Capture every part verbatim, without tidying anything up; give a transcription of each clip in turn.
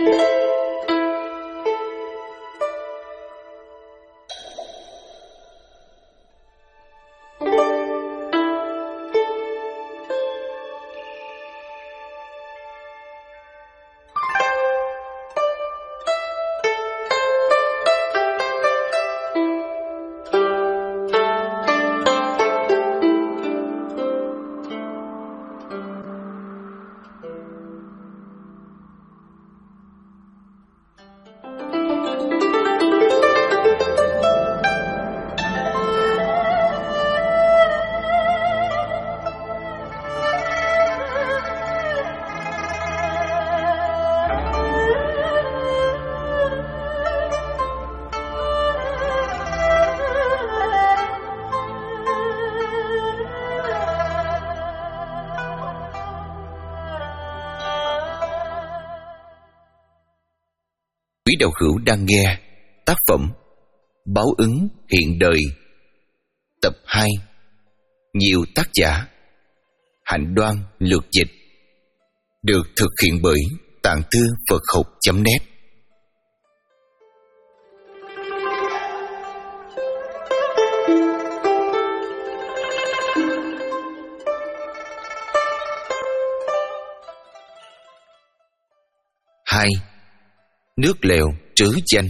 Quý đạo hữu đang nghe tác phẩm Báo ứng hiện đời, tập hai, nhiều tác giả, Hạnh Đoan lược dịch, được thực hiện bởi Tạng Thư Phật Học chấm net. Hai, nước lèo trứ danh.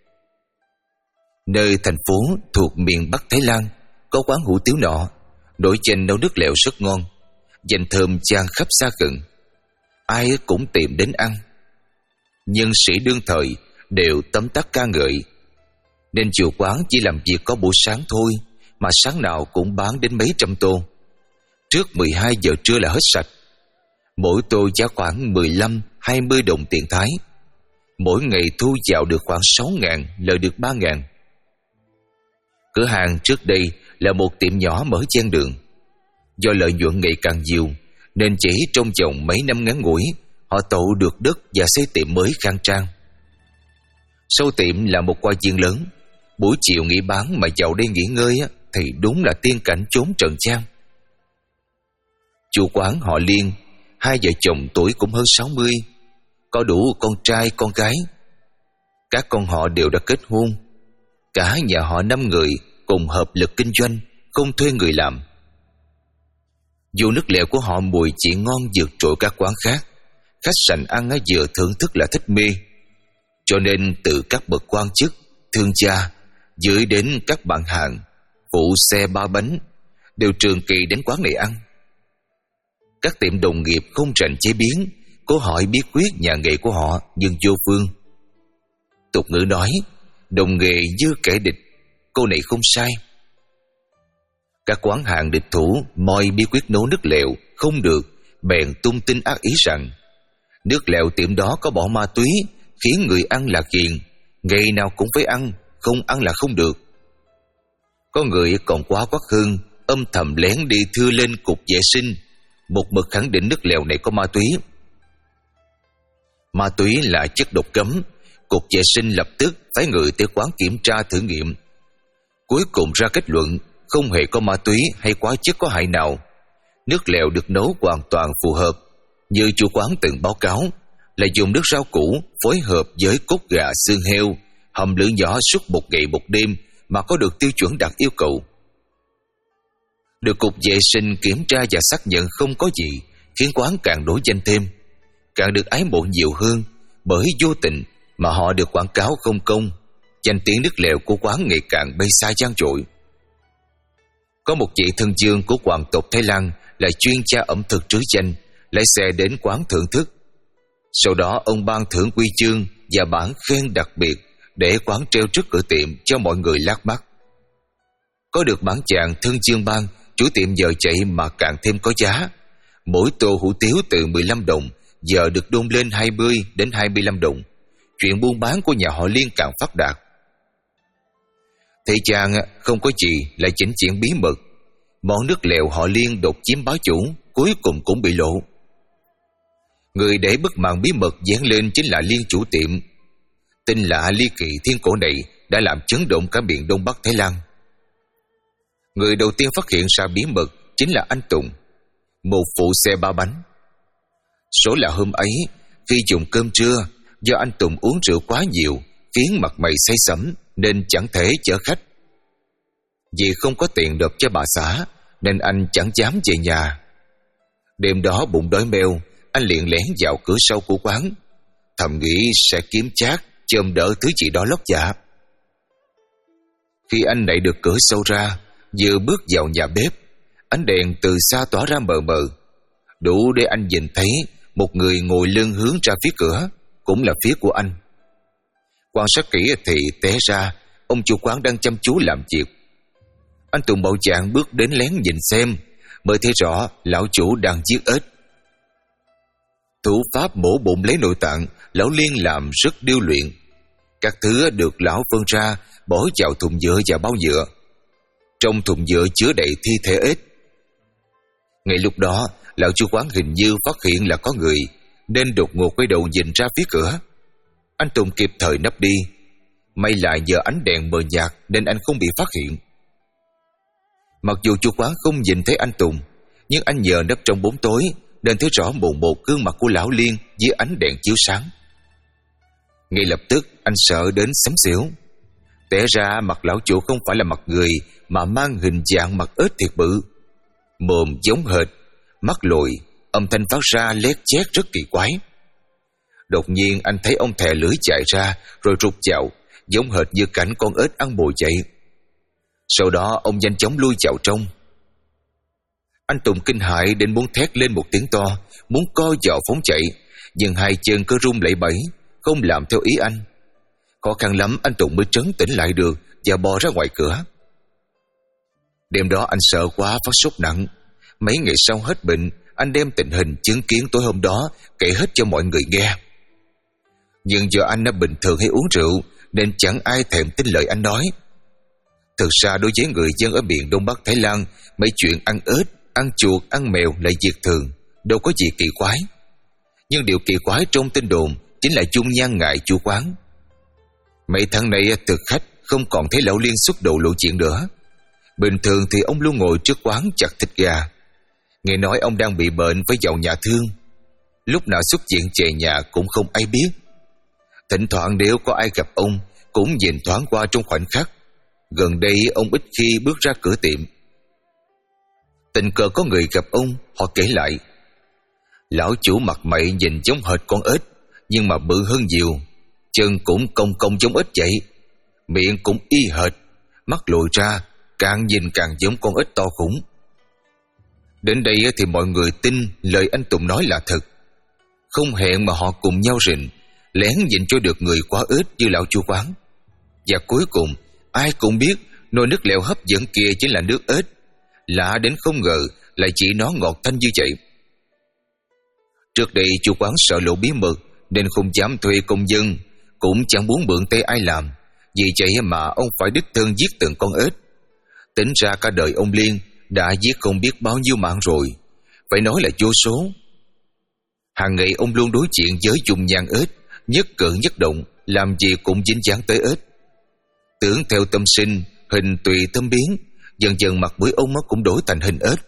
Nơi thành phố thuộc miền Bắc Thái Lan có quán hủ tiếu nọ, nổi danh nấu nước lèo rất ngon, danh thơm chan khắp xa gần, ai cũng tìm đến ăn. Nhân sĩ đương thời đều tấm tắc ca ngợi, nên chủ quán chỉ làm việc có buổi sáng thôi mà sáng nào cũng bán đến mấy trăm tô. Trước mười hai giờ trưa là hết sạch. Mỗi tô giá khoảng mười lăm hai mươi đồng tiền Thái. Mỗi ngày thu vào được khoảng sáu ngàn, lời được ba ngàn. Cửa hàng trước đây là một tiệm nhỏ mở ven đường. Do lợi nhuận ngày càng nhiều, nên chỉ trong vòng mấy năm ngắn ngủi, họ tậu được đất và xây tiệm mới khang trang. Sau tiệm là một hoa viên lớn. Buổi chiều nghỉ bán mà vào đây nghỉ ngơi thì đúng là tiên cảnh chốn trần gian. Chủ quán họ Liên, hai vợ chồng tuổi cũng hơn sáu mươi, có đủ con trai con gái. Các con họ đều đã kết hôn. Cả nhà họ năm người cùng hợp lực kinh doanh, không thuê người làm. Dù nước lèo của họ mùi chỉ ngon vượt trội các quán khác, khách sạn ăn vừa thưởng thức là thích mê. Cho nên từ các bậc quan chức, thương gia, dưới đến các bạn hàng, phụ xe ba bánh đều trường kỳ đến quán này ăn. Các tiệm đồng nghiệp không rành chế biến, cố hỏi bí quyết nhà nghề của họ nhưng vô phương. Tục ngữ nói, đồng nghề như kẻ địch, câu này không sai. Các quán hàng địch thủ moi bí quyết nấu nước lèo không được, bèn tung tin ác ý rằng nước lèo tiệm đó có bỏ ma túy, khiến người ăn là ghiền, ngày nào cũng phải ăn, không ăn là không được. Có người còn quá quắc hơn, âm thầm lén đi thưa lên cục vệ sinh, một mực khẳng định nước lèo này có ma túy. Ma túy là chất độc cấm. Cục vệ sinh lập tức phái người tới quán kiểm tra thử nghiệm. Cuối cùng ra kết luận không hề có ma túy hay hóa chất có hại nào. Nước lèo được nấu hoàn toàn phù hợp, như chủ quán từng báo cáo, là dùng nước rau củ phối hợp với cốt gà xương heo, hầm lửa nhỏ suốt một ngày một đêm mà có được tiêu chuẩn đạt yêu cầu. Được cục vệ sinh kiểm tra và xác nhận không có gì, khiến quán càng nổi danh thêm, càng được ái mộ nhiều hơn. Bởi vô tình mà họ được quảng cáo không công, danh tiếng nước lèo của quán ngày càng bay xa vang dội. Có một vị thân vương của hoàng tộc Thái Lan là chuyên gia ẩm thực trứ danh, lái xe đến quán thưởng thức. Sau đó ông ban thưởng huy chương và bảng khen đặc biệt để quán treo trước cửa tiệm cho mọi người lác mắt. Có được bảng chàng thân vương ban, chủ tiệm giờ chạy mà càng thêm có giá. Mỗi tô hủ tiếu từ mười lăm đồng giờ được đôn lên hai mươi đến hai mươi lăm đồng. Chuyện buôn bán của nhà họ Liên càng phát đạt. Thế chàng không có gì là chỉnh chuyện bí mật. Món nước lèo họ Liên đột chiếm bá chủ, cuối cùng cũng bị lộ. Người để bức màn bí mật dán lên chính là Liên chủ tiệm. Tin lạ ly kỳ thiên cổ này đã làm chấn động cả miền Đông Bắc Thái Lan. Người đầu tiên phát hiện ra bí mật chính là anh Tùng, một phụ xe ba bánh. Số là hôm ấy, khi dùng cơm trưa, Do anh Tùng uống rượu quá nhiều khiến mặt mày say sẩm nên chẳng thể chở khách. Vì không có tiền nộp cho bà xã nên anh chẳng dám về nhà. Đêm đó bụng đói meo, anh liền lén vào cửa sau của quán, thầm nghĩ sẽ kiếm chác chôm đỡ thứ gì đó lót dạ. Khi anh đẩy được cửa sâu ra, vừa bước vào nhà bếp, ánh đèn từ xa tỏa ra mờ mờ, đủ để anh nhìn thấy một người ngồi lưng hướng ra phía cửa, cũng là phía của anh. Quan sát kỹ thì té ra ông chủ quán đang chăm chú làm việc. Anh Tùng bạo chạng bước đến lén nhìn xem, mới thấy rõ lão chủ đang giết ếch. Thủ pháp mổ bụng lấy nội tạng lão Liên làm rất điêu luyện. Các thứ được lão phân ra bỏ vào thùng nhựa và bao nhựa. Trong thùng nhựa chứa đầy thi thể ếch. Ngay lúc đó, lão chủ quán hình như phát hiện là có người, nên đột ngột quay đầu nhìn ra phía cửa. Anh Tùng kịp thời nấp đi. May lại nhờ ánh đèn mờ nhạt nên anh không bị phát hiện. Mặc dù chủ quán không nhìn thấy anh Tùng, nhưng anh nhờ nấp trong bóng tối nên thấy rõ mồn một gương mặt của lão Liên dưới ánh đèn chiếu sáng. Ngay lập tức anh sợ đến xém xỉu. Té ra mặt lão chủ không phải là mặt người, mà mang hình dạng mặt ếch thiệt bự, mồm giống hệt, mắt lồi, âm thanh phát ra lét chét rất kỳ quái. Đột nhiên anh thấy ông thè lưỡi chạy ra rồi rụt chạo, giống hệt như cảnh con ếch ăn mồi vậy. Sau đó ông nhanh chóng lui vào trong. Anh Tùng kinh hãi đến muốn thét lên một tiếng to, muốn co giò phóng chạy, nhưng hai chân cứ run lẩy bẩy, không làm theo ý anh. Khó khăn lắm anh Tùng mới trấn tĩnh lại được và bò ra ngoài cửa. Đêm đó anh sợ quá phát sốt nặng. Mấy ngày sau hết bệnh, anh đem tình hình chứng kiến tối hôm đó kể hết cho mọi người nghe. Nhưng do anh đã bình thường hay uống rượu nên chẳng ai thèm tin lời anh nói. Thực ra đối với người dân ở miền Đông Bắc Thái Lan, mấy chuyện ăn ếch, ăn chuột, ăn mèo là việc thường, đâu có gì kỳ quái. Nhưng điều kỳ quái trong tin đồn chính là dung nhan ngài chủ quán. Mấy tháng nay thực khách không còn thấy lão Liên xuất đầu lộ chuyện nữa. Bình thường thì ông luôn ngồi trước quán chặt thịt gà. Nghe nói ông đang bị bệnh phải vào nhà thương. Lúc nào xuất hiện về nhà cũng không ai biết. Thỉnh thoảng nếu có ai gặp ông cũng nhìn thoáng qua trong khoảnh khắc. Gần đây ông ít khi bước ra cửa tiệm. Tình cờ có người gặp ông, họ kể lại. Lão chủ mặt mày nhìn giống hệt con ếch, nhưng mà bự hơn nhiều. Chân cũng cong cong giống ếch vậy, miệng cũng y hệt, mắt lồi ra, càng nhìn càng giống con ếch to khủng. Đến đây thì mọi người tin lời anh Tùng nói là thật. Không hẹn mà họ cùng nhau rình, lén nhìn cho được người quá ếch như lão chủ quán. Và cuối cùng ai cũng biết nồi nước lèo hấp dẫn kia chính là nước ếch. Lạ đến không ngờ lại chỉ nó ngọt thanh như vậy. Trước đây chủ quán sợ lộ bí mật nên không dám thuê công dân, cũng chẳng muốn mượn tay ai làm. Vì vậy mà ông phải đích thân giết từng con ếch. Tính ra cả đời ông Liên đã giết không biết bao nhiêu mạng rồi, phải nói là vô số. Hàng ngày ông luôn đối diện với dung nhan ếch, nhất cử nhất động làm gì cũng dính dáng tới ếch. Tưởng theo tâm sinh, hình tùy tâm biến, dần dần mặt mũi ông cũng đổi thành hình ếch.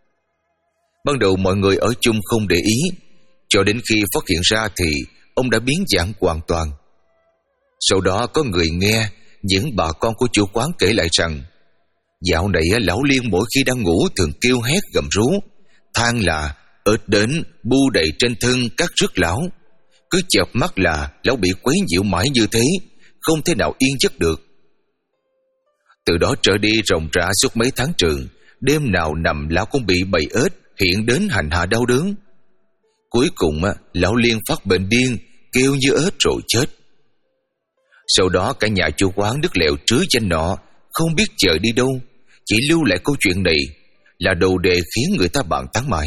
Ban đầu mọi người ở chung không để ý, cho đến khi phát hiện ra thì ông đã biến dạng hoàn toàn. Sau đó có người nghe những bà con của chủ quán kể lại rằng dạo này lão Liên mỗi khi đang ngủ thường kêu hét gầm rú, than là ếch đến bu đầy trên thân cắt rứt lão. Cứ chợp mắt là lão bị quấy nhiễu mãi như thế, không thể nào yên giấc được. Từ đó trở đi ròng rã suốt mấy tháng trường, đêm nào nằm lão cũng bị bầy ếch hiện đến hành hạ đau đớn. Cuối cùng lão Liên phát bệnh điên, kêu như ếch rồi chết. Sau đó cả nhà chủ quán nước lèo trứ danh nọ không biết chờ đi đâu, chỉ lưu lại câu chuyện này là đầu đề khiến người ta bàn tán mãi.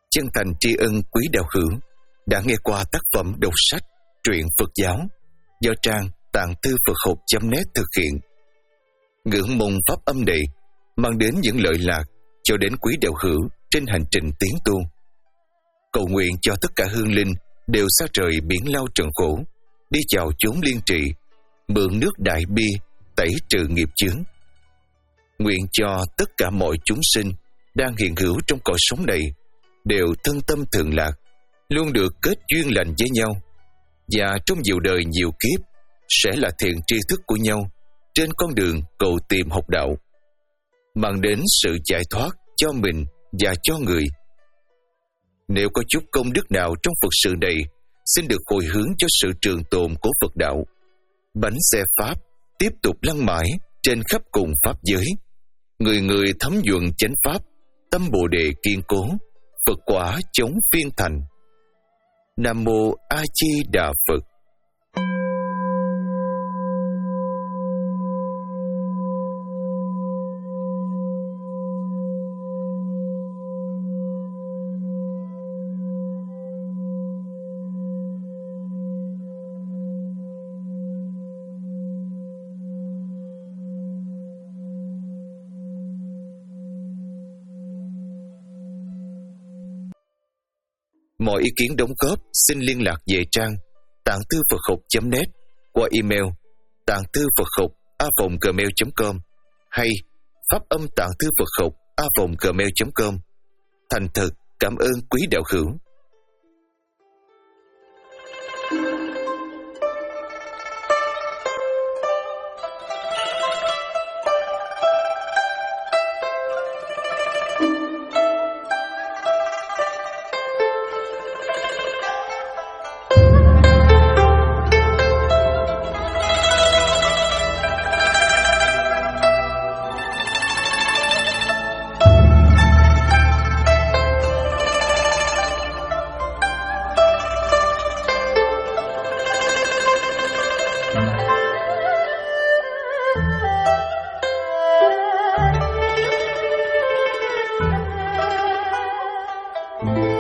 chân thành tri ân quý đạo hữu đã nghe qua tác phẩm đọc sách truyện Phật giáo do trang tạng thư Phật học chấm net thực hiện. Ngưỡng mong pháp âm này mang đến những lợi lạc cho đến quý đạo hữu trên hành trình tiến tu. Cầu nguyện cho tất cả hương linh đều xa rời biển lao trần khổ, đi vào chốn liên trị, mượn nước đại bi tẩy trừ nghiệp chướng. Nguyện cho tất cả mọi chúng sinh đang hiện hữu trong cõi sống này đều thân tâm thường lạc, luôn được kết duyên lành với nhau, và trong nhiều đời nhiều kiếp sẽ là thiện tri thức của nhau trên con đường cầu tìm học đạo, mang đến sự giải thoát cho mình và cho người. Nếu có chút công đức nào trong Phật sự này, xin được hồi hướng cho sự trường tồn của Phật đạo. Bánh xe Pháp tiếp tục lăn mãi trên khắp cùng Pháp giới. Người người thấm nhuận chánh Pháp, tâm Bồ Đề kiên cố, Phật quả chống phiên thành. Nam Mô A Di Đà Phật. Mọi ý kiến đóng góp xin liên lạc về trang tạng thư Phật học chấm net qua email tạng thư Phật học a vòng gmail chấm com hay pháp âm tạng thư Phật học a vòng gmail chấm com. Thành thật cảm ơn quý đạo hữu. Thank you.